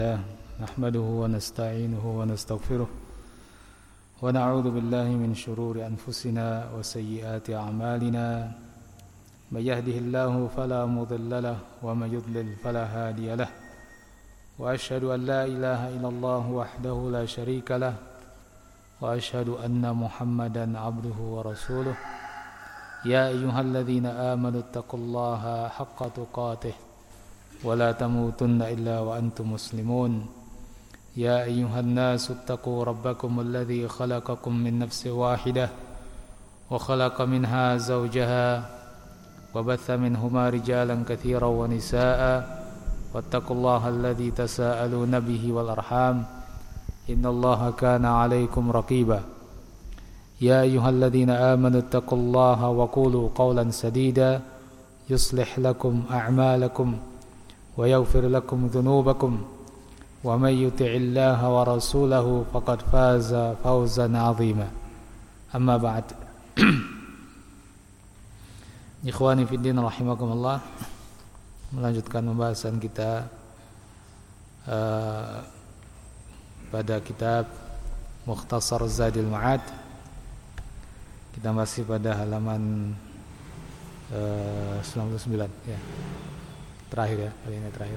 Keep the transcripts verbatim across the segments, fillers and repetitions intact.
نحمده ونستعينه ونستغفره ونعوذ بالله من شرور أنفسنا وسيئات أعمالنا من يهده الله فلا مضل له ومن يضلل فلا هادي له وأشهد أن لا إله إلا الله وحده لا شريك له وأشهد أن محمدا عبده ورسوله يا أيها الذين آمنوا اتقوا الله حق تقاته ولا تموتن إلا وأنتم مسلمون يا أيها الناس اتقوا ربكم الذي خلقكم من نفس واحدة وخلق منها زوجها وبث منهما رجالا كثيرا ونساء واتقوا الله الذي تساءلون به والأرحام إن الله كان عليكم رقيبا يا أيها الذين آمنوا اتقوا الله وقولوا قولا سديدا يصلح لكم أعمالكم ويغفر لكم ذنوبكم ومن يطع الله ورسوله فقد فاز فوزا عظيما أما بعد Ikhwani fiddin rahimakumullah, melanjutkan pembahasan kita uh, pada kitab Mukhtasar Zadil Ma'ad. Kita masih pada halaman uh, sembilan puluh sembilan ya. Terakhir ya, kali ini terakhir.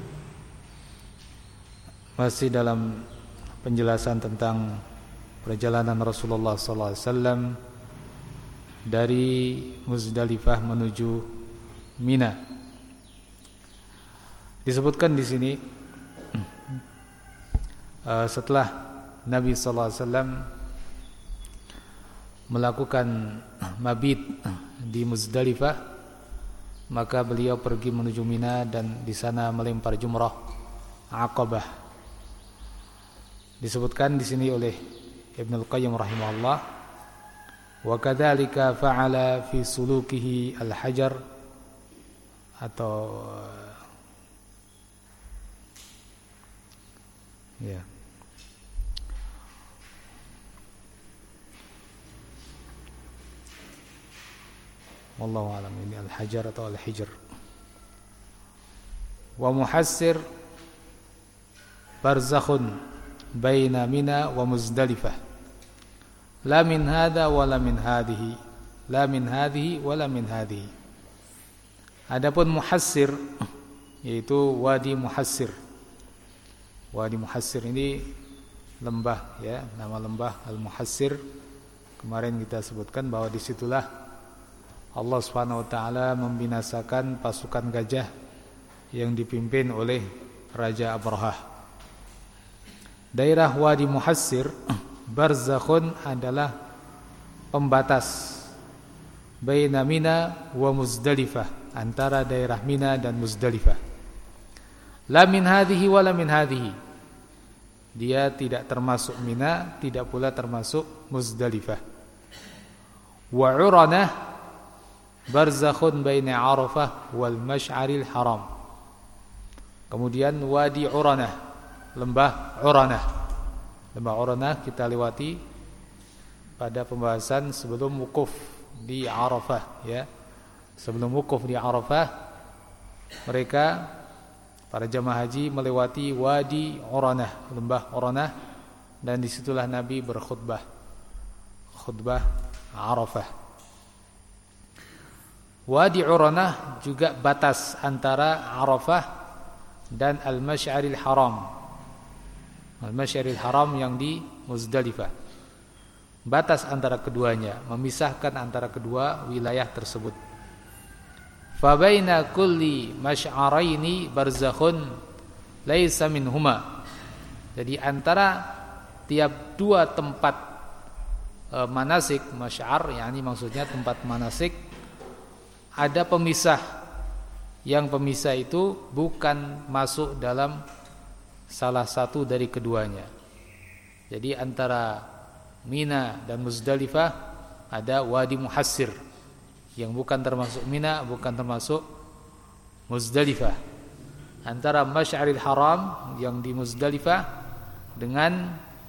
Masih dalam penjelasan tentang perjalanan Rasulullah sallallahu alaihi wasallam dari Muzdalifah menuju Mina. Disebutkan di sini uh, setelah Nabi sallallahu alaihi wasallam melakukan mabit di Muzdalifah, maka beliau pergi menuju Mina dan di sana melempar jumrah Aqabah. Disebutkan di sini oleh Ibnu Al-Qayyim rahimahullah, wa kadzalika fa'ala fi sulukihi al-hajar, atau ya wallahu alam, ini al-hajar atau al-hijr. Wa muhassir barzakhun baina Mina wa Muzdalifah, la min hadha wa la min hadhihi, la min hadhihi wa la min hadhihi. Adapun muhassir yaitu Wadi Muhassir. Wadi Muhassir ini lembah ya, nama lembah Al-Muhassir. Kemarin kita sebutkan bahwa disitulah Allah Subhanahu wa taala membinasakan pasukan gajah yang dipimpin oleh Raja Abrahah. Daerah Wadi Muhassir, barzakhun, adalah pembatas baina Mina wa Muzdalifah, antara daerah Mina dan Muzdalifah. La min hadhihi wa la min hadhihi. Dia tidak termasuk Mina, tidak pula termasuk Muzdalifah. Wa Uranah barzakhun baina Arafah wal Mash'aril Haram. Kemudian Wadi Uranah, lembah Uranah. Lembah Uranah kita lewati pada pembahasan sebelum wukuf di Arafah ya. Sebelum wukuf di Arafah, mereka para jamaah haji melewati Wadi Uranah, lembah Uranah, dan disitulah Nabi berkhutbah, khutbah Arafah. Wadi Uranah juga batas antara Arafah dan Al-Mash'aril Haram. Al-Mash'aril Haram yang di Muzdalifah. Batas antara keduanya, memisahkan antara kedua wilayah tersebut. Fa baina kulli mash'araini barzakhun laisa minhuma. Jadi antara tiap dua tempat e, manasik, masy'ar yakni maksudnya tempat manasik, ada pemisah, yang pemisah itu bukan masuk dalam salah satu dari keduanya. Jadi antara Mina dan Muzdalifah ada Wadi Muhassir yang bukan termasuk Mina, bukan termasuk Muzdalifah. Antara Mash'aril Haram yang di Muzdalifah dengan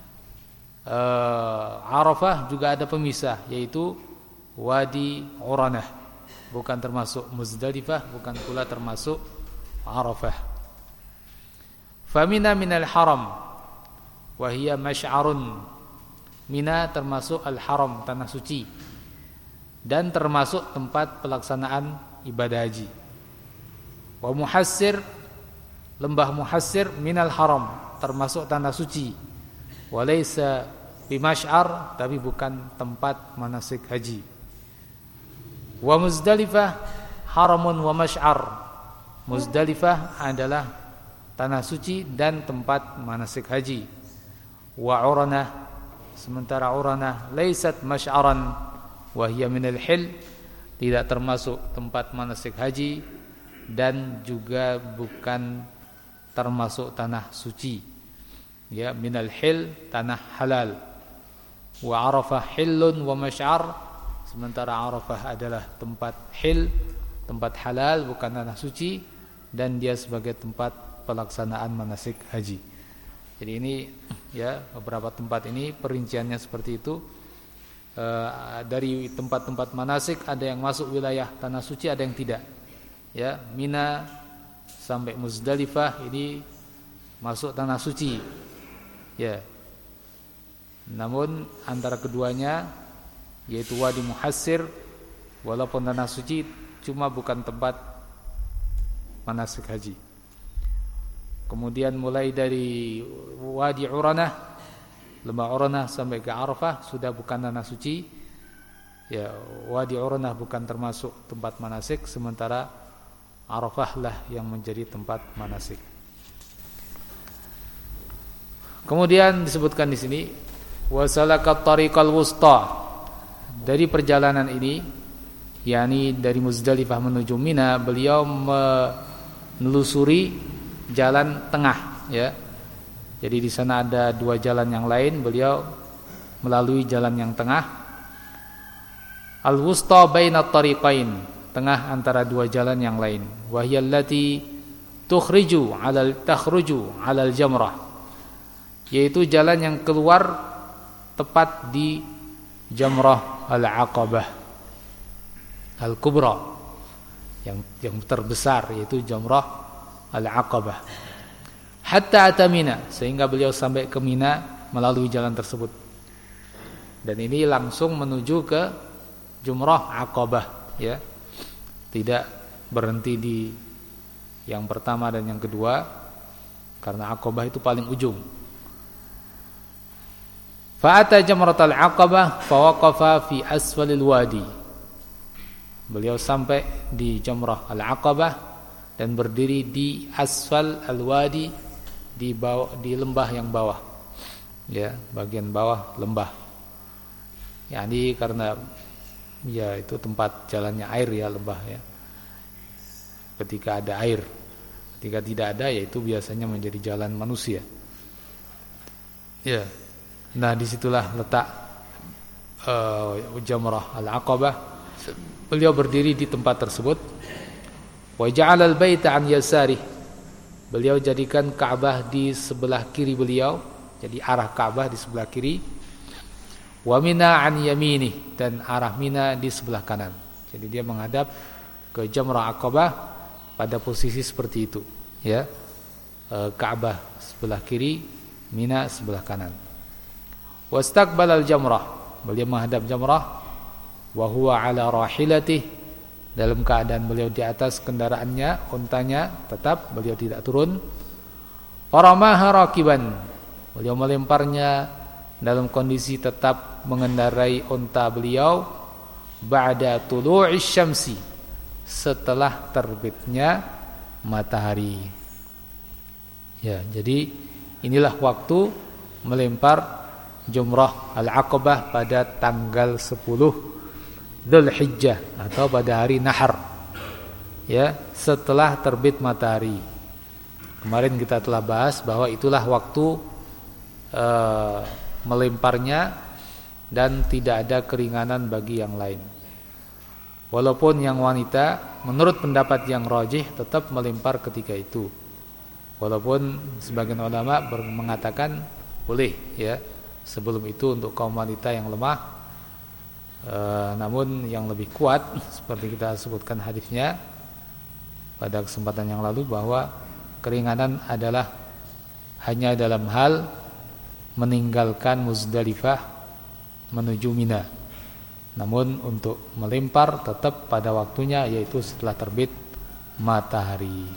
uh, Arafah juga ada pemisah, yaitu Wadi Uranah, bukan termasuk Muzdalifah, bukan pula termasuk Arafah. Famina minal haram wa hiya masy'arun. Mina termasuk al-haram, tanah suci, dan termasuk tempat pelaksanaan ibadah haji. Wa muhassir, lembah Muhassir minal haram, termasuk tanah suci. Wa laysa bi masy'ar, tapi bukan tempat manasik haji. Wa Muzdalifah haramun wa masy'ar. Muzdalifah adalah tanah suci dan tempat manasik haji. Wa Uranah, sementara Uranah laysat masy'aran wa hiya minal hil, tidak termasuk tempat manasik haji dan juga bukan termasuk tanah suci. Ya, minal hil, tanah halal. Wa Arafah hillun wa masy'ar, sementara Arafah adalah tempat hil, tempat halal, bukan tanah suci, dan dia sebagai tempat pelaksanaan manasik haji. Jadi ini ya, beberapa tempat ini perinciannya seperti itu. E, dari tempat-tempat manasik ada yang masuk wilayah tanah suci, ada yang tidak. Ya, Mina sampai Muzdalifah ini masuk tanah suci. Ya. Namun antara keduanya, yaitu Wadi Muhassir, walaupun tanah suci, cuma bukan tempat manasik haji. Kemudian mulai dari Wadi Uranah, lembah Uranah sampai ke Arafah sudah bukan tanah suci. Ya, Wadi Uranah bukan termasuk tempat manasik, sementara Arafah lah yang menjadi tempat manasik. Kemudian disebutkan di sini wasalakat tariqal wusta, dari perjalanan ini, yakni dari Muzdalifah menuju Mina, beliau menelusuri jalan tengah, ya. Jadi di sana ada dua jalan yang lain, beliau melalui jalan yang tengah. Al-wusta bainat tariqain, tengah antara dua jalan yang lain. Wa hiya allati tukhriju 'alal takhruju 'alal jamrah, yaitu jalan yang keluar tepat di Jamrah Al-Aqabah Al-Kubra, yang yang terbesar, yaitu Jamrah Al-Aqabah. Hatta atamina, sehingga beliau sampai ke Mina melalui jalan tersebut. Dan ini langsung menuju ke Jamrah Aqabah, ya. Tidak berhenti di yang pertama dan yang kedua, karena Aqabah itu paling ujung. Fa'ata Jamratul Aqabah fawaqafa fi asfalil wadi. Beliau sampai di Jamrah Al-Aqabah dan berdiri di asfal al-wadi, di bawah, di lembah yang bawah. Ya, bagian bawah lembah. Yani karena ya itu tempat jalannya air, ya, lembah, ya. Ketika ada air, ketika tidak ada, yaitu biasanya menjadi jalan manusia. Ya. Nah, disitulah letak uh, Jamrah Al-Aqabah. Beliau berdiri di tempat tersebut. Wa ja'alal baita an yasarih. Beliau jadikan Ka'bah di sebelah kiri beliau, jadi arah Ka'bah di sebelah kiri. Wa Mina an yaminih, dan arah Mina di sebelah kanan. Jadi dia menghadap ke Jamrah Aqabah pada posisi seperti itu, ya. E, Ka'bah sebelah kiri, Mina sebelah kanan. Wastaqbalal jamrah, beliau menghadap jamrah. Wa huwa ala rahilatih, dalam keadaan beliau di atas kendaraannya, untanya, tetap beliau tidak turun. Faramaha rakiban, beliau melemparnya dalam kondisi tetap mengendarai unta beliau. Ba'da tulu'is syamsi, setelah terbitnya matahari. Ya, jadi inilah waktu melempar Jamrah Al-Aqabah pada tanggal sepuluh Dzulhijjah atau pada hari Nahar, ya, setelah terbit matahari. Kemarin kita telah bahas bahwa itulah waktu e, melemparnya dan tidak ada keringanan bagi yang lain. Walaupun yang wanita menurut pendapat yang rajih tetap melempar ketika itu. Walaupun sebagian ulama mengatakan boleh, ya, sebelum itu untuk kaum wanita yang lemah. E, namun yang lebih kuat, seperti kita sebutkan hadisnya pada kesempatan yang lalu, bahwa keringanan adalah hanya dalam hal meninggalkan Muzdalifah menuju Mina. Namun untuk melempar tetap pada waktunya, yaitu setelah terbit matahari.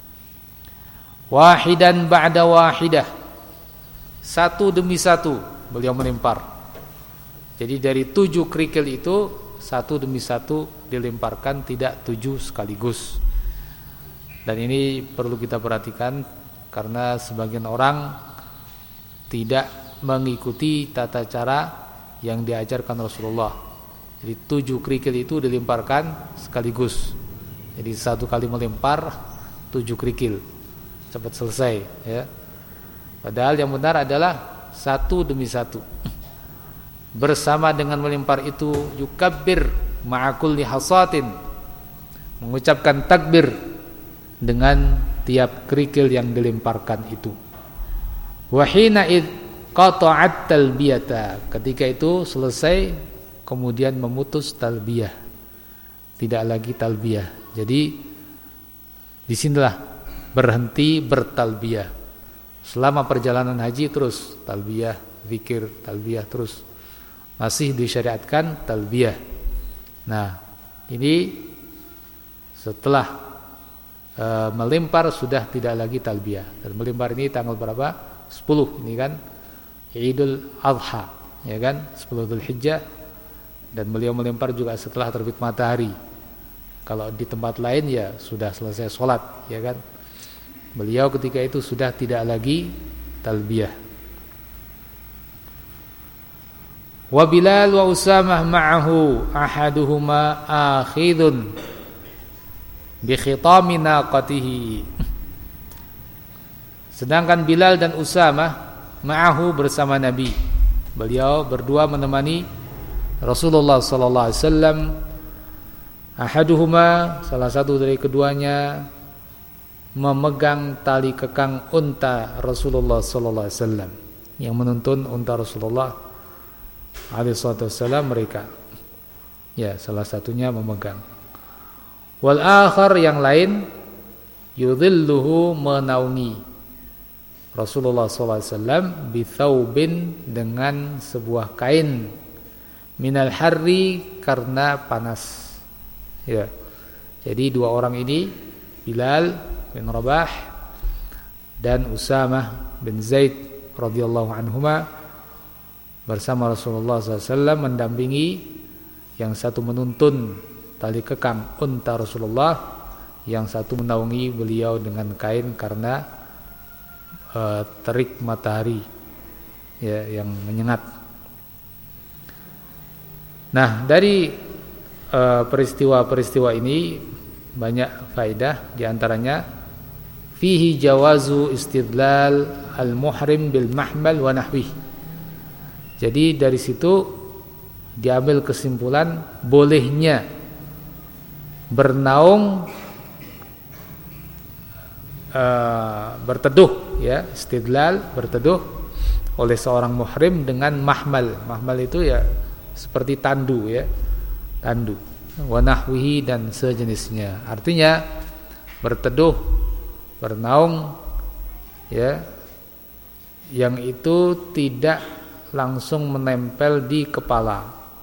Wahidan ba'da wahidah, satu demi satu beliau melempar. Jadi dari tujuh kerikil itu satu demi satu dilemparkan, tidak tujuh sekaligus. Dan ini perlu kita perhatikan karena sebagian orang tidak mengikuti tata cara yang diajarkan Rasulullah. Jadi tujuh kerikil itu dilemparkan sekaligus. Jadi satu kali melempar tujuh kerikil, cepat selesai, ya. Padahal yang benar adalah satu demi satu. Bersama dengan melempar itu yukabbir ma'a kulli hasatin, mengucapkan takbir dengan tiap kerikil yang dilemparkan itu. Wa hina id qata'at talbiyata, ketika itu selesai kemudian memutus talbiyah, tidak lagi talbiyah. Jadi disinilah berhenti bertalbiyah. Selama perjalanan haji terus talbiyah, zikir, talbiyah terus, masih disyariatkan talbiyah. Nah, ini setelah e, melempar sudah tidak lagi talbiyah. Dan melempar ini tanggal berapa? sepuluh. Ini kan Idul Adha, ya kan? sepuluh Dzulhijjah. Dan beliau melempar juga setelah terbit matahari. Kalau di tempat lain ya sudah selesai sholat, ya kan? Beliau ketika itu sudah tidak lagi talbiyah. Wa Bilal wa Usamah ma'ahu ahaduhuma akhidun bi khitami naqatihi. Sedangkan Bilal dan Usamah ma'ahu bersama Nabi. Beliau berdua menemani Rasulullah sallallahu alaihi wasallam. Ahaduhuma, salah satu dari keduanya, memegang tali kekang unta Rasulullah sallallahu alaihi wasallam, yang menuntun unta Rasulullah alaihi wasallam mereka. Ya, salah satunya memegang. Wal akhar, yang lain, yudhilluhu, menaungi Rasulullah sallallahu alaihi wasallam bi thawbin, dengan sebuah kain, minal harri, karena panas. Ya. Jadi dua orang ini, Bilal bin Rabah dan Usamah bin Zaid radhiyallahu anhuma, bersama Rasulullah sallallahu alaihi wasallam mendampingi, yang satu menuntun tali kekang unta Rasulullah, yang satu menaungi beliau dengan kain karena uh, terik matahari, ya, yang menyengat. Nah, dari uh, peristiwa-peristiwa ini banyak faedah, diantaranya fihi jawazu istidlal al-muhrim bil mahmal wa nahwi. Jadi dari situ diambil kesimpulan bolehnya bernaung, uh, berteduh, ya, istidlal, berteduh oleh seorang muhrim dengan mahmal. Mahmal itu ya seperti tandu, ya, tandu, wa nahwihi, dan sejenisnya. Artinya berteduh, bernaung, ya, yang itu tidak langsung menempel di kepala.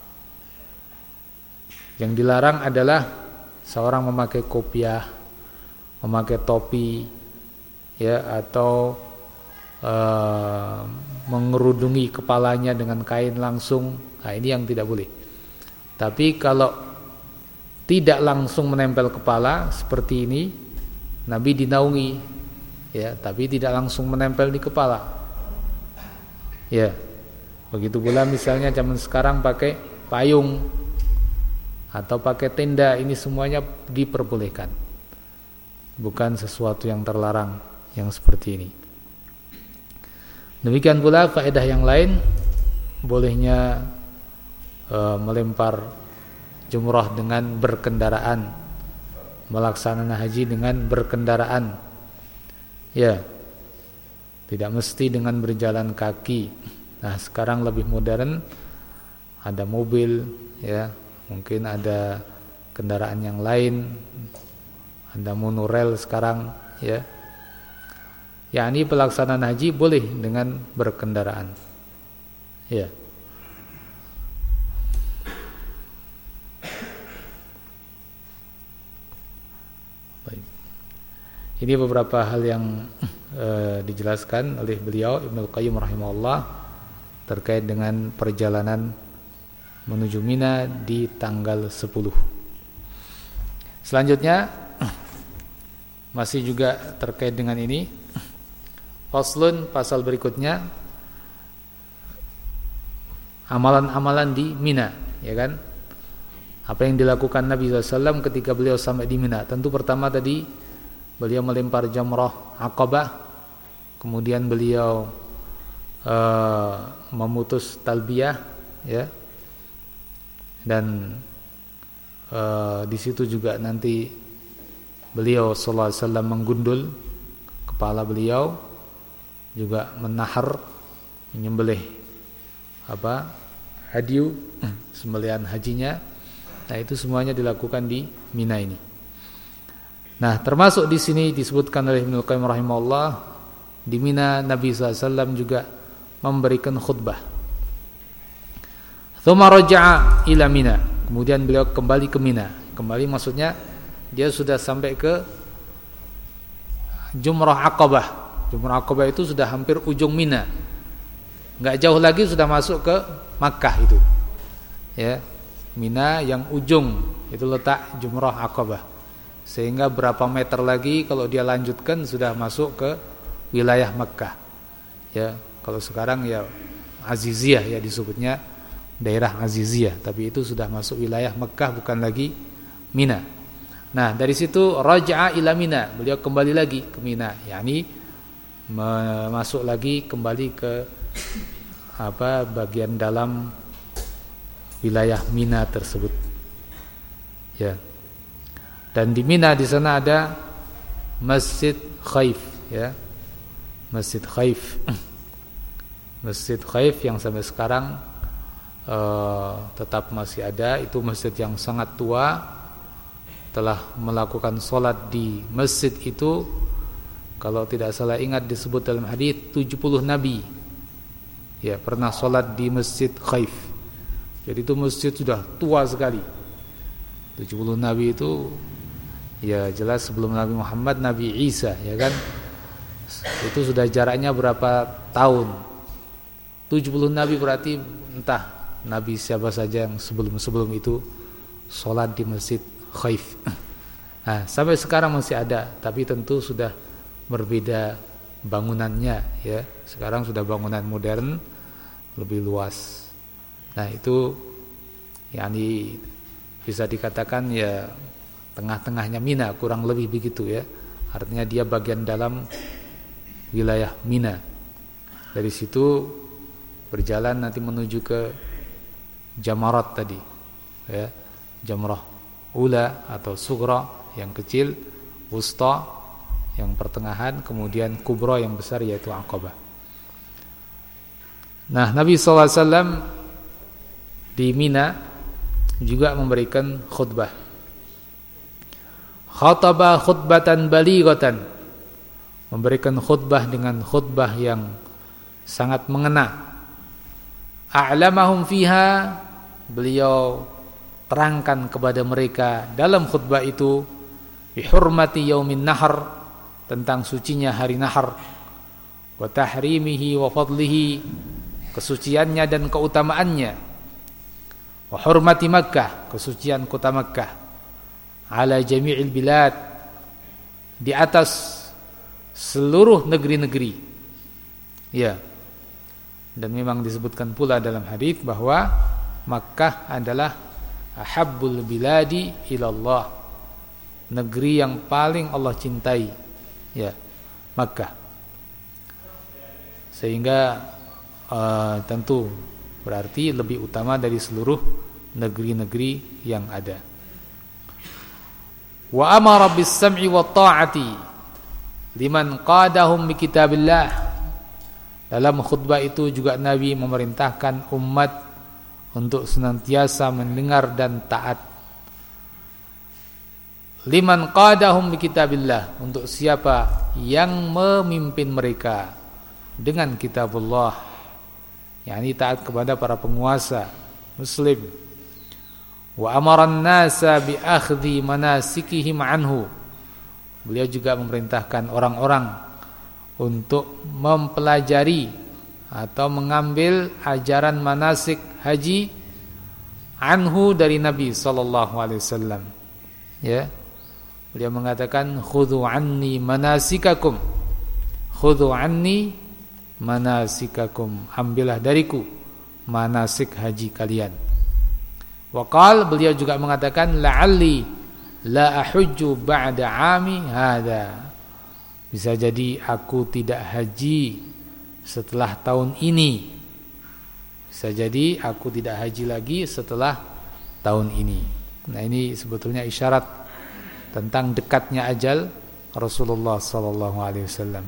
Yang dilarang adalah seorang memakai kopiah, memakai topi, ya, atau uh, mengerudungi kepalanya dengan kain langsung. Nah, ini yang tidak boleh. Tapi kalau tidak langsung menempel kepala seperti ini, Nabi dinaungi, ya, tapi tidak langsung menempel di kepala. Ya. Begitu pula misalnya zaman sekarang pakai payung atau pakai tenda, ini semuanya diperbolehkan. Bukan sesuatu yang terlarang yang seperti ini. Demikian pula faedah yang lain, bolehnya e, melempar jumrah dengan berkendaraan, melaksanakan haji dengan berkendaraan. Ya. Tidak mesti dengan berjalan kaki. Nah, sekarang lebih modern, ada mobil, ya, mungkin ada kendaraan yang lain, ada monorail sekarang, ya, yakni pelaksanaan haji boleh dengan berkendaraan. Ya. Baik. Ini beberapa hal yang uh, dijelaskan oleh beliau Ibnu Qayyim rahimahullah terkait dengan perjalanan menuju Mina di tanggal sepuluh. Selanjutnya masih juga terkait dengan ini, faslun, pasal berikutnya, amalan-amalan di Mina, ya kan? Apa yang dilakukan Nabi shallallahu alaihi wasallam ketika beliau sampai di Mina? Tentu pertama tadi beliau melempar jamrah Aqabah, kemudian beliau uh, memutus talbiyah, ya, dan uh, di situ juga nanti beliau sallallahu alaihi wasallam menggundul kepala beliau, juga menahar, menyembelih apa hadiu, sembelihan hajinya. Nah, itu semuanya dilakukan di Mina ini. Nah, termasuk di sini disebutkan oleh Ibnu Qayyim rahimahullah, di Mina Nabi sallallahu alaihi wasallam juga memberikan khutbah. Tsumma raja'a ila Mina. Kemudian beliau kembali ke Mina. Kembali maksudnya dia sudah sampai ke Jumrah Aqabah. Jumrah Aqabah itu sudah hampir ujung Mina. Enggak jauh lagi sudah masuk ke Makkah itu. Ya. Mina yang ujung itu letak Jumrah Aqabah. Sehingga berapa meter lagi kalau dia lanjutkan sudah masuk ke wilayah Makkah. Ya, kalau sekarang ya Aziziyah ya disebutnya, daerah Aziziyah, tapi itu sudah masuk wilayah Mekah, bukan lagi Mina. Nah, dari situ raja'a ila Mina, beliau kembali lagi ke Mina, yakni masuk lagi kembali ke apa bagian dalam wilayah Mina tersebut. Ya. Dan di Mina di sana ada Masjid Khaif, ya. Masjid Khaif. Masjid Khaif yang sampai sekarang Uh, tetap masih ada. Itu masjid yang sangat tua. Telah melakukan solat di masjid itu, kalau tidak salah ingat disebut dalam hadis tujuh puluh nabi ya pernah solat di Masjid Khaif. Jadi itu masjid sudah tua sekali. tujuh puluh nabi itu ya jelas sebelum Nabi Muhammad, Nabi Isa, ya kan. Itu sudah jaraknya berapa tahun. tujuh puluh nabi berarti entah Nabi siapa saja yang sebelum-sebelum itu sholat di Masjid Khaif. Nah, sampai sekarang masih ada, tapi tentu sudah berbeda bangunannya, ya. Sekarang sudah bangunan modern, lebih luas. Nah, itu yakni bisa dikatakan ya tengah-tengahnya Mina, kurang lebih begitu, ya. Artinya dia bagian dalam wilayah Mina. Dari situ berjalan nanti menuju ke Jamarat tadi, ya, Jamrah Ula atau Sughra yang kecil, Wusta yang pertengahan, kemudian Kubra yang besar yaitu Aqabah. Nah, Nabi sallallahu alaihi wasallam di Mina juga memberikan khutbah. Khataba khutbatan balighatan, memberikan khutbah dengan khutbah yang sangat mengena. A'lamahum fiha, beliau terangkan kepada mereka dalam khutbah itu bihurmati yaumin nahar, tentang sucinya hari nahar, wa tahrimihi wa fadlihi, kesuciannya dan keutamaannya, wa hurmati Makkah, kesucian kota Makkah, ala jami'il bilad, di atas seluruh negeri-negeri. Ya. Dan memang disebutkan pula dalam hadis bahwa Makkah adalah ahabbul biladi ilallah, negeri yang paling Allah cintai, ya, Makkah. Sehingga uh, tentu berarti lebih utama dari seluruh negeri-negeri yang ada. Wa amara bis sam'i wat ta'ati liman qadahum bi kitabillah. Dalam khutbah itu juga Nabi memerintahkan umat untuk senantiasa mendengar dan taat. Liman qadahum bi kitabillah, untuk siapa yang memimpin mereka dengan kitabullah, yakni taat kepada para penguasa muslim. Wa amaran nasa bi akhdhi manasikihim anhu. Beliau juga memerintahkan orang-orang untuk mempelajari atau mengambil ajaran manasik haji anhu dari Nabi sallallahu alaihi wasallam. Ya. Beliau mengatakan khudhu anni manasikakum. Khudhu anni manasikakum. Ambillah dariku manasik haji kalian. Waqal, beliau juga mengatakan la'alli la ahujju ba'da 'ami hadha. Bisa jadi aku tidak haji setelah tahun ini. Bisa jadi aku tidak haji lagi setelah tahun ini. Nah, ini sebetulnya isyarat tentang dekatnya ajal Rasulullah sallallahu alaihi wasallam.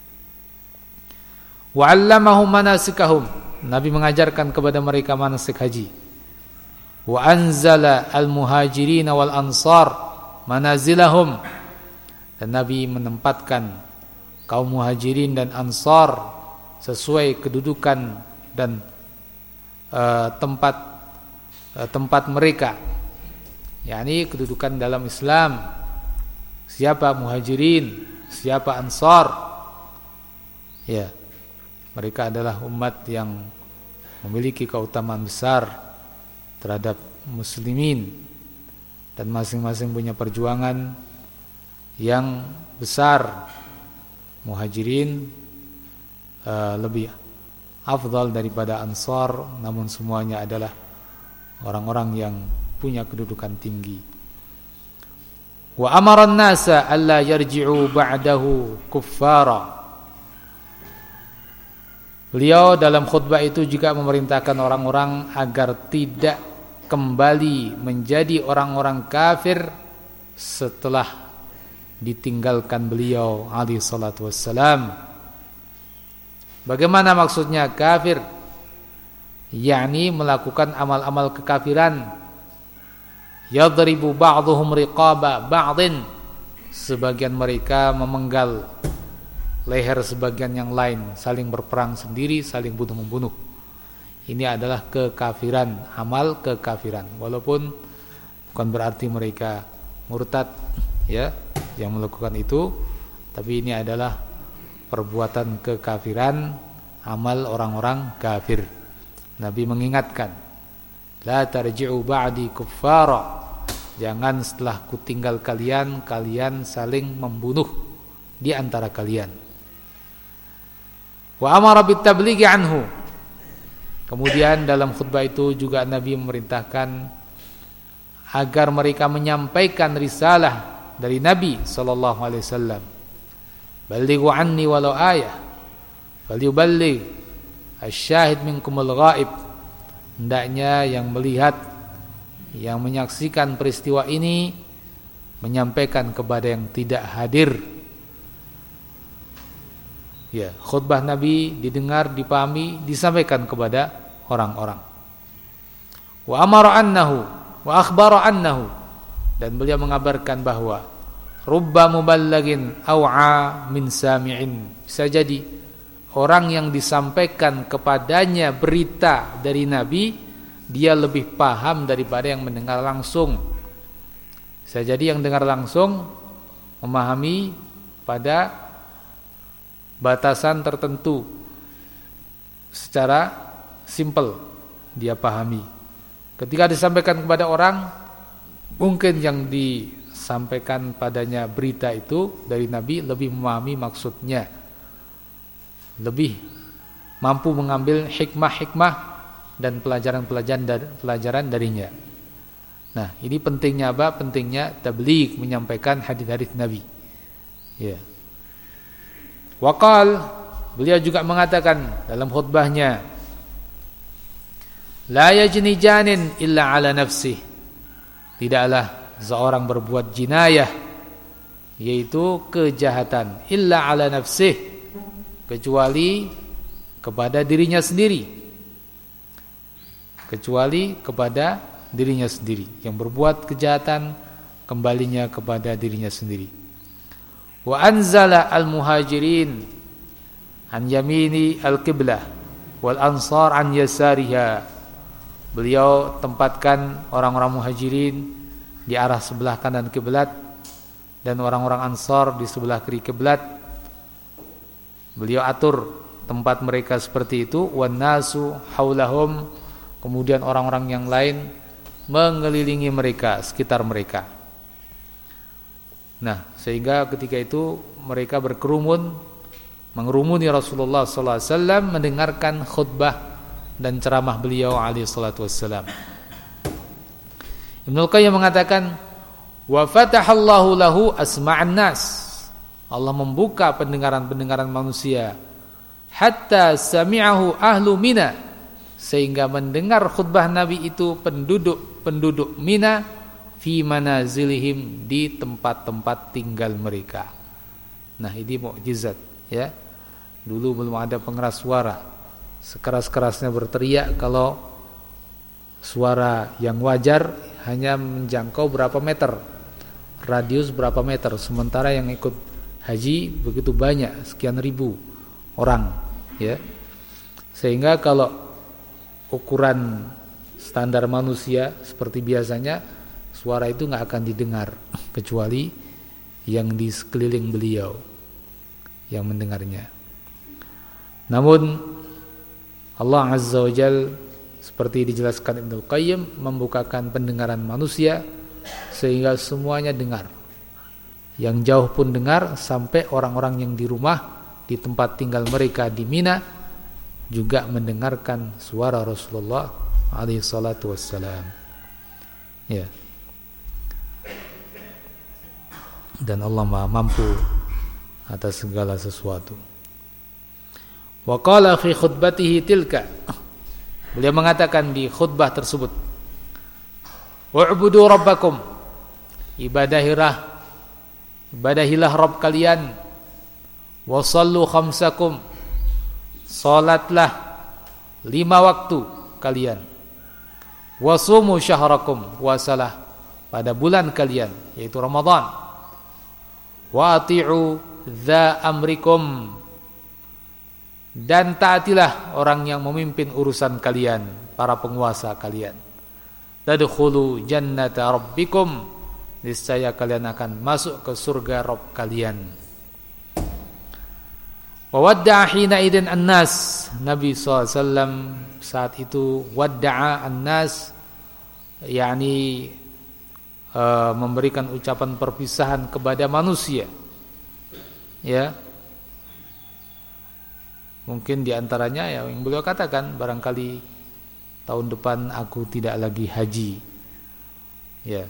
Wa 'allamahum manasikahum. Nabi mengajarkan kepada mereka manasik haji. Wa anzala al-muhajirin wal ansar manazilahum. Dan Nabi menempatkan kaum muhajirin dan ansar sesuai kedudukan dan uh, tempat uh, tempat mereka, yakni kedudukan dalam Islam. Siapa muhajirin, siapa ansar? Ya, mereka adalah umat yang memiliki keutamaan besar terhadap muslimin dan masing-masing punya perjuangan yang besar. Muhajirin uh, lebih afdal daripada ansar, namun semuanya adalah orang-orang yang punya kedudukan tinggi. Wa amara an-nasa alla yarji'u ba'dahu kuffara. Beliau dalam khutbah itu juga memerintahkan orang-orang agar tidak kembali menjadi orang-orang kafir setelah ditinggalkan beliau alaihi salatu wassalam. Bagaimana maksudnya kafir? Yakni melakukan amal-amal kekafiran. Yadribu ba'dhum riqaba ba'dhin. Sebagian mereka memenggal leher sebagian yang lain, saling berperang sendiri, saling bunuh-membunuh. Ini adalah kekafiran, amal kekafiran. Walaupun bukan berarti mereka murtad, ya, yang melakukan itu, tapi ini adalah perbuatan kekafiran, amal orang-orang kafir. Nabi mengingatkan, la tarji'u ba'di kuffara. Jangan setelah kutinggal kalian, kalian saling membunuh di antara kalian. Wa amara bit tablighi anhu. Kemudian dalam khutbah itu juga Nabi memerintahkan agar mereka menyampaikan risalah dari Nabi sallallahu alaihi wasallam. Ballighu anni walau ayah. Falyuballigh asy-syahid minkumul ghaib. Hendaknya yang melihat, yang menyaksikan peristiwa ini menyampaikan kepada yang tidak hadir. Ya, khutbah Nabi didengar, dipahami, disampaikan kepada orang-orang. Wa amara annahu wa akhbara annahu. Dan beliau mengabarkan bahwa rubba muballagin aw'a min sami'in. Bisa jadi orang yang disampaikan kepadanya berita dari Nabi, dia lebih paham daripada yang mendengar langsung. Bisa jadi yang dengar langsung memahami pada batasan tertentu, secara simpel dia pahami. Ketika disampaikan kepada orang, mungkin yang disampaikan padanya berita itu dari Nabi lebih memahami maksudnya, lebih mampu mengambil hikmah-hikmah dan pelajaran-pelajaran dari, pelajaran darinya. Nah, ini pentingnya apa? Pentingnya tabligh, menyampaikan hadis-hadis Nabi. Ya. Waqal, beliau juga mengatakan dalam khutbahnya, la yajni janin illa ala nafsih. Tidaklah seorang berbuat jinayah, yaitu kejahatan, illa ala nafsih, kecuali kepada dirinya sendiri. Kecuali kepada dirinya sendiri. Yang berbuat kejahatan kembalinya kepada dirinya sendiri. Wa anzala al-muhajirin an yamini al-qiblah wal ansar an yasariha. Beliau tempatkan orang-orang muhajirin di arah sebelah kanan kiblat dan orang-orang ansar di sebelah kiri kiblat. Beliau atur tempat mereka seperti itu. Wan nasu haulahum, kemudian orang-orang yang lain mengelilingi mereka, sekitar mereka. Nah, sehingga ketika itu mereka berkerumun mengerumuni Rasulullah sallallahu alaihi wasallam mendengarkan khutbah dan ceramah beliau alaihi salatu wassalam. Ibnu Qayyim mengatakan, wa fatahallahu lahu asma'an nas. Allah membuka pendengaran-pendengaran manusia hatta sami'ahu ahlu Mina, sehingga mendengar khutbah Nabi itu penduduk-penduduk Mina fi manazilihim, di tempat-tempat tinggal mereka. Nah, ini mukjizat ya. Dulu belum ada pengeras suara. Sekeras-kerasnya berteriak kalau suara yang wajar hanya menjangkau berapa meter, radius berapa meter. Sementara yang ikut haji begitu banyak, sekian ribu orang ya. Sehingga kalau ukuran standar manusia seperti biasanya, suara itu nggak akan didengar kecuali yang di sekeliling beliau yang mendengarnya. Namun Allah Azza wa Jalla, seperti dijelaskan Ibnu Qayyim, membukakan pendengaran manusia sehingga semuanya dengar. Yang jauh pun dengar, sampai orang-orang yang di rumah, di tempat tinggal mereka di Mina juga mendengarkan suara Rasulullah alaihi salatu wassalam. Ya. Dan Allah Maha mampu atas segala sesuatu. Wa qala fi khutbatihi tilka, beliau mengatakan di khutbah tersebut, wa'budu rabbakum, ibadahilah ibadahilah Rabb kalian, wa sallu khamsakum, salatlah lima waktu kalian, wa sumu syahrakum, puasalah pada bulan kalian yaitu Ramadan, wa ati'u dza amrikum, dan taatilah orang yang memimpin urusan kalian, para penguasa kalian. Tadkhulu jannata rabbikum, niscaya kalian akan masuk ke surga Rabb kalian. Wa wadda'a hina idin an-nas, Nabi sallallahu alaihi wasallam saat itu wadda'a an-nas, yakni Uh, memberikan ucapan perpisahan kepada manusia. Ya. Mungkin diantaranya ya yang beliau katakan, barangkali tahun depan aku tidak lagi haji. Ya.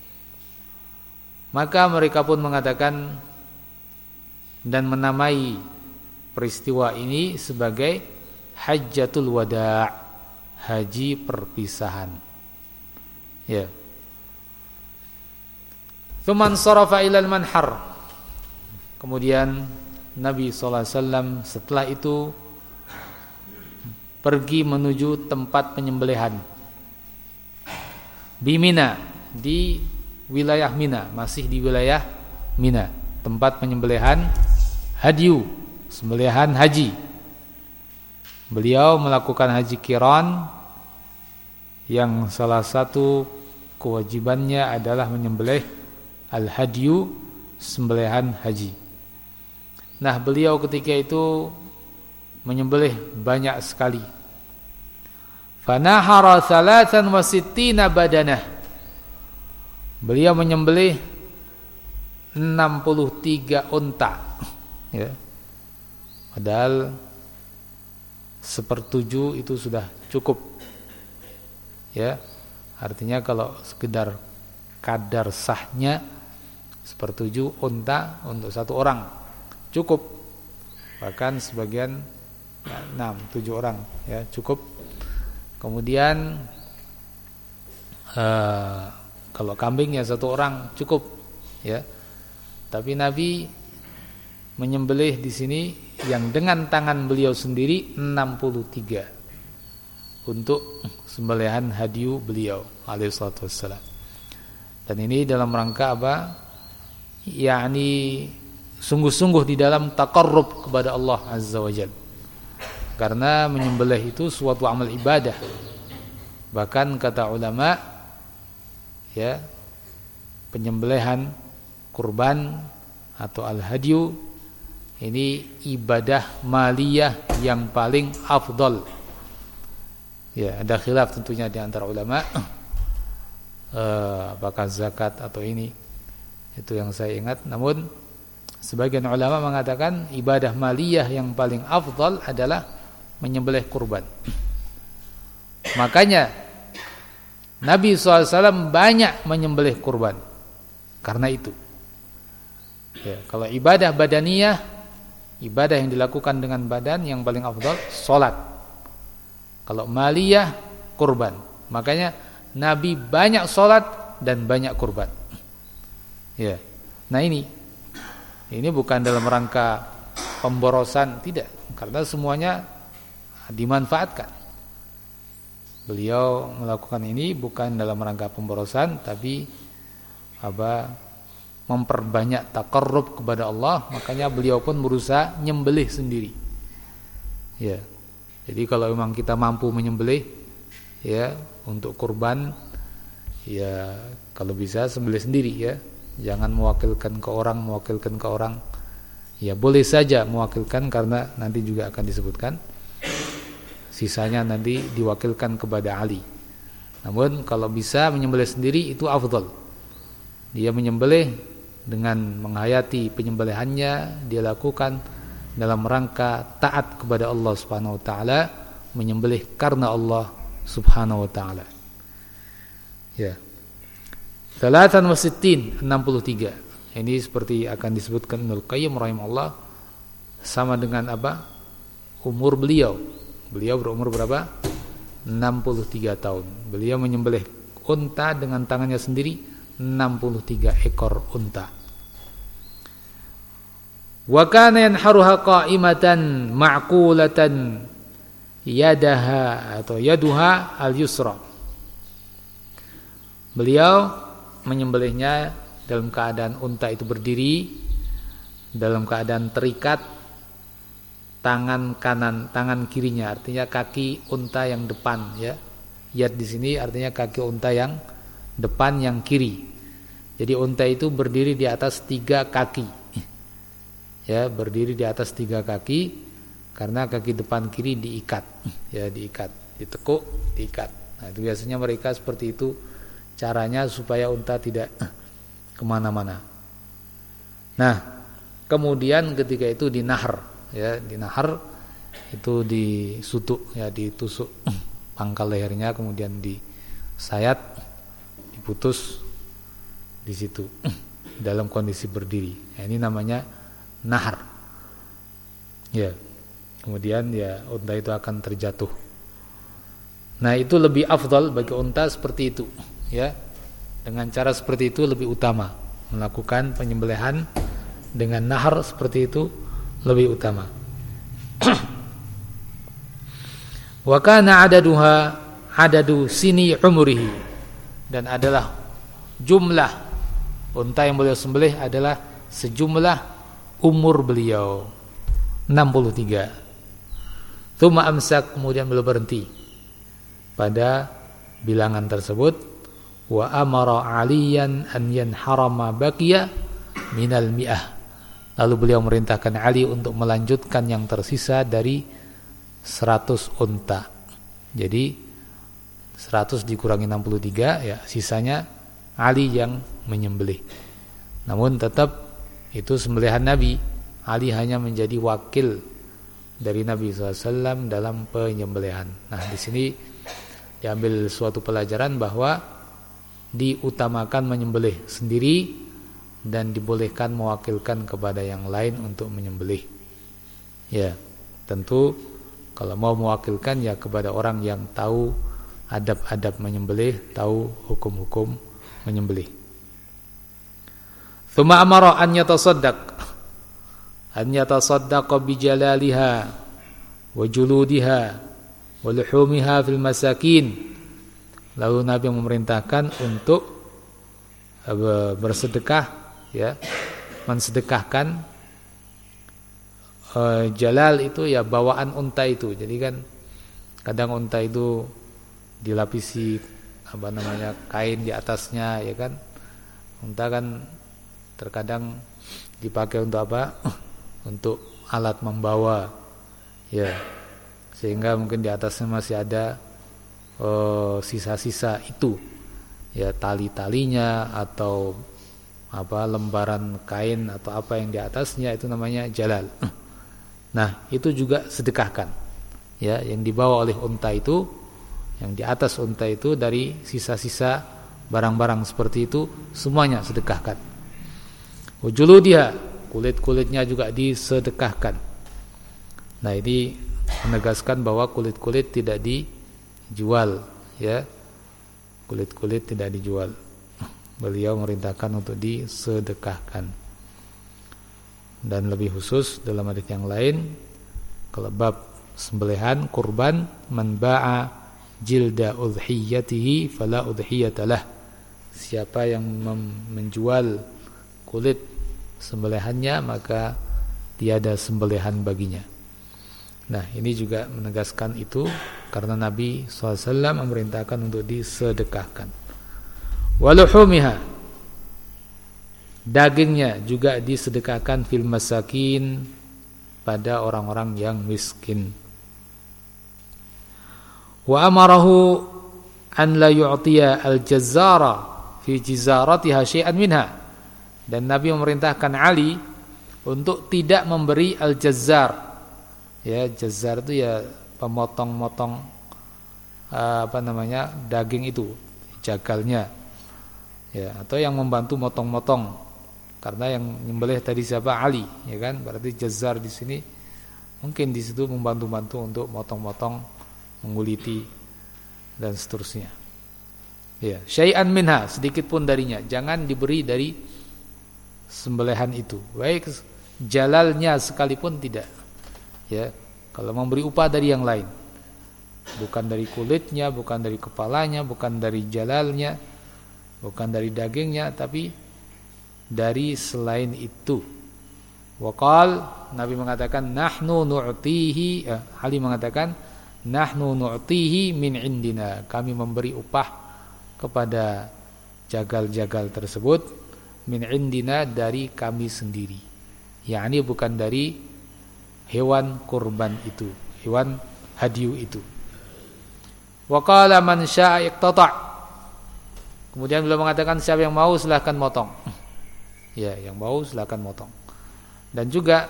Maka mereka pun mengatakan dan menamai peristiwa ini sebagai Hajjatul Wada', haji perpisahan. Ya. Tsumman sarafa ilal manhar. Kemudian Nabi sallallahu alaihi wasallam setelah itu pergi menuju tempat penyembelihan di Mina, di wilayah Mina, masih di wilayah Mina, tempat penyembelihan hadyu, sembelihan haji. Beliau melakukan haji qiran yang salah satu kewajibannya adalah menyembelih al-hadyu, sembelihan haji. Nah, beliau ketika itu menyembelih banyak sekali. Fanahara thalathan wa sittina badanah. Beliau menyembelih enam puluh tiga unta. Ya. Padahal sepertujuh itu sudah cukup. Ya. Artinya kalau sekedar kadar sahnya sepertujuh unta untuk satu orang cukup. Bahkan sebagian ya, enam, tujuh orang ya cukup. Kemudian uh, kalau kambing ya satu orang cukup ya. Tapi Nabi menyembelih di sini yang dengan tangan beliau sendiri enam puluh tiga untuk sembelihan hadyu beliau alaihi salatu wassalam. Dan ini dalam rangka apa? Yakni sungguh-sungguh di dalam taqarrub kepada Allah Azza wa Jalla. Karena menyembelih itu suatu amal ibadah. Bahkan kata ulama, ya, penyembelihan kurban atau al-hadyu ini ibadah maliyah yang paling afdal. Ya, ada khilaf tentunya di antara ulama uh, apakah zakat atau ini. Itu yang saya ingat. Namun sebagian ulama mengatakan ibadah maliyah yang paling afdal adalah menyembelih kurban. Makanya Nabi shallallahu alaihi wasallam banyak menyembelih kurban karena itu. Ya, kalau ibadah badaniyah, ibadah yang dilakukan dengan badan yang paling afdal salat. Kalau maliyah, kurban. Makanya Nabi banyak salat dan banyak kurban. Ya. Nah ini ini bukan dalam rangka pemborosan, tidak, karena semuanya dimanfaatkan. Beliau melakukan ini bukan dalam rangka pemborosan, tapi apa? memperbanyak taqarrub kepada Allah. Makanya beliau pun berusaha nyembelih sendiri. Ya. Jadi kalau memang kita mampu menyembelih, ya, untuk kurban, ya kalau bisa sembelih sendiri, ya. Jangan mewakilkan ke orang, mewakilkan ke orang. Ya boleh saja mewakilkan karena nanti juga akan disebutkan. Sisanya nanti diwakilkan kepada Ali. Namun kalau bisa menyembelih sendiri itu afdal. Dia menyembelih dengan menghayati penyembelihannya, dia lakukan dalam rangka taat kepada Allah Subhanahu wa taala, menyembelih karena Allah Subhanahu wa taala. Ya. Salatan wa sittin, enam puluh tiga. Ini seperti akan disebutkan Ibnu Qayyim rahimahullah, sama dengan apa? Umur beliau. Beliau berumur berapa? enam puluh tiga tahun. Beliau menyembelih unta dengan tangannya sendiri, enam puluh tiga ekor unta. Wa kana yanharuha qa'imatan ma'qulatan yadaha atau yaduha al-yusra. Beliau menyembelihnya dalam keadaan unta itu berdiri, dalam keadaan terikat tangan kanan, tangan kirinya, artinya kaki unta yang depan, ya. Yad di sini artinya kaki unta yang depan, yang kiri. Jadi unta itu berdiri di atas tiga kaki. Ya, berdiri di atas tiga kaki karena kaki depan kiri diikat, ya, diikat, ditekuk, diikat. Nah, itu biasanya mereka seperti itu caranya supaya unta tidak kemana-mana. Nah, kemudian ketika itu dinahar, ya, dinahar itu disutuk, ya, ditusuk pangkal lehernya, kemudian disayat, diputus di situ dalam kondisi berdiri. Nah, ini namanya nahar. Ya. Kemudian ya unta itu akan terjatuh. Nah, itu lebih afdal bagi unta seperti itu, ya. Dengan cara seperti itu lebih utama. Melakukan penyembelihan dengan nahar seperti itu lebih utama. Wa kana adaduha adadu sini umrihi, dan adalah jumlah unta yang beliau sembelih adalah sejumlah umur beliau, enam puluh tiga. Tsumma amsak, kemudian beliau berhenti pada bilangan tersebut. Wa amara aliyan an yanharama baqiya minal mi'ah. Lalu beliau merintahkan Ali untuk melanjutkan yang tersisa dari seratus unta. Jadi seratus dikurangi enam puluh tiga, ya, sisanya Ali yang menyembelih. Namun tetap itu sembelihan Nabi. Ali hanya menjadi wakil dari Nabi shallallahu alaihi wasallam dalam penyembelihan. Nah, di sini diambil suatu pelajaran bahwa diutamakan menyembelih sendiri dan dibolehkan mewakilkan kepada yang lain untuk menyembelih. Ya, tentu kalau mau mewakilkan ya kepada orang yang tahu adab-adab menyembelih, tahu hukum-hukum menyembelih. Tsumma amara an yatasaddaq an yatasaddaqa bi jalaliha wa juludiha wa luhumiha fil masakin. Lalu Nabi memerintahkan untuk bersedekah, ya, mensedekahkan uh, jalal itu ya bawaan unta itu. Jadi kan kadang unta itu dilapisi apa namanya kain di atasnya, ya kan. Unta kan terkadang dipakai untuk apa? Untuk alat membawa, ya, sehingga mungkin di atasnya masih ada uh, sisa-sisa itu, ya, tali-talinya atau apa lembaran kain atau apa yang di atasnya, itu namanya jalal. Nah, itu juga sedekahkan, ya, yang dibawa oleh unta itu, yang di atas unta itu dari sisa-sisa barang-barang seperti itu, semuanya sedekahkan. Ujuludiha, kulit-kulitnya juga disedekahkan. Nah, ini menegaskan bahwa kulit-kulit tidak dijual, ya. Kulit-kulit tidak dijual. Beliau merintahkan untuk disedekahkan. Dan lebih khusus dalam hadis yang lain, kalau bab sembelihan kurban, man ba'a jilda udhiyatihi fala udhiyatalah. Siapa yang menjual kulit sembelihannya, maka tiada sembelihan baginya. Nah, ini juga menegaskan itu karena Nabi shallallahu alaihi wasallam memerintahkan untuk disedekahkan. Waluhumiha, dagingnya juga disedekahkan fil masakin, pada orang-orang yang miskin. Wa amarahu an la yu'tiya al-jazzara fi jizaratiha syai'an minha. Dan Nabi memerintahkan Ali untuk tidak memberi al-jazzar. Ya, jazzar itu ya pemotong-motong apa namanya daging itu, jagalnya. Ya, atau yang membantu motong-motong. Karena yang nyembelih tadi siapa? Ali, ya kan? Berarti jazzar di sini mungkin di situ membantu-bantu untuk motong-motong, mengguliti dan seterusnya. Ya, syai'an minha, sedikit pun darinya, jangan diberi dari sembelihan itu, baik jalalnya sekalipun tidak. Ya, kalau memberi upah dari yang lain, bukan dari kulitnya, bukan dari kepalanya, bukan dari jalalnya, bukan dari dagingnya, tapi dari selain itu. Waqal, Nabi mengatakan nahnu nu'tihi, eh, Ali mengatakan nahnu nu'tihi min indina, kami memberi upah kepada jagal-jagal tersebut min indina, dari kami sendiri, yakni bukan dari hewan kurban itu, hewan hadiu itu. Wa qala man syaa iqtata', kemudian beliau mengatakan siapa yang mau silakan motong. Ya, yang mau silakan motong. Dan juga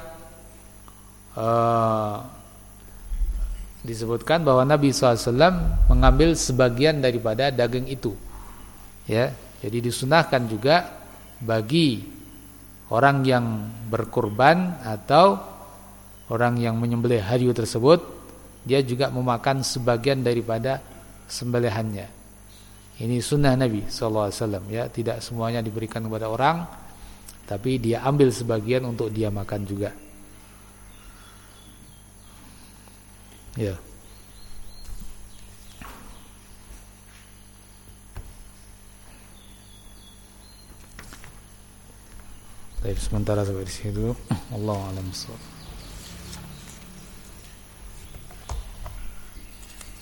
uh, disebutkan bahwa Nabi shallallahu alaihi wasallam mengambil sebagian daripada daging itu. Ya, jadi disunahkan juga bagi orang yang berkurban atau orang yang menyembelih hadiu tersebut, dia juga memakan sebagian daripada sembelihannya. Ini sunnah Nabi shallallahu alaihi wasallam, ya, tidak semuanya diberikan kepada orang, tapi dia ambil sebagian untuk dia makan juga. Ya. Baik, sementara sampai di situ. Allahu a'lam bishawab.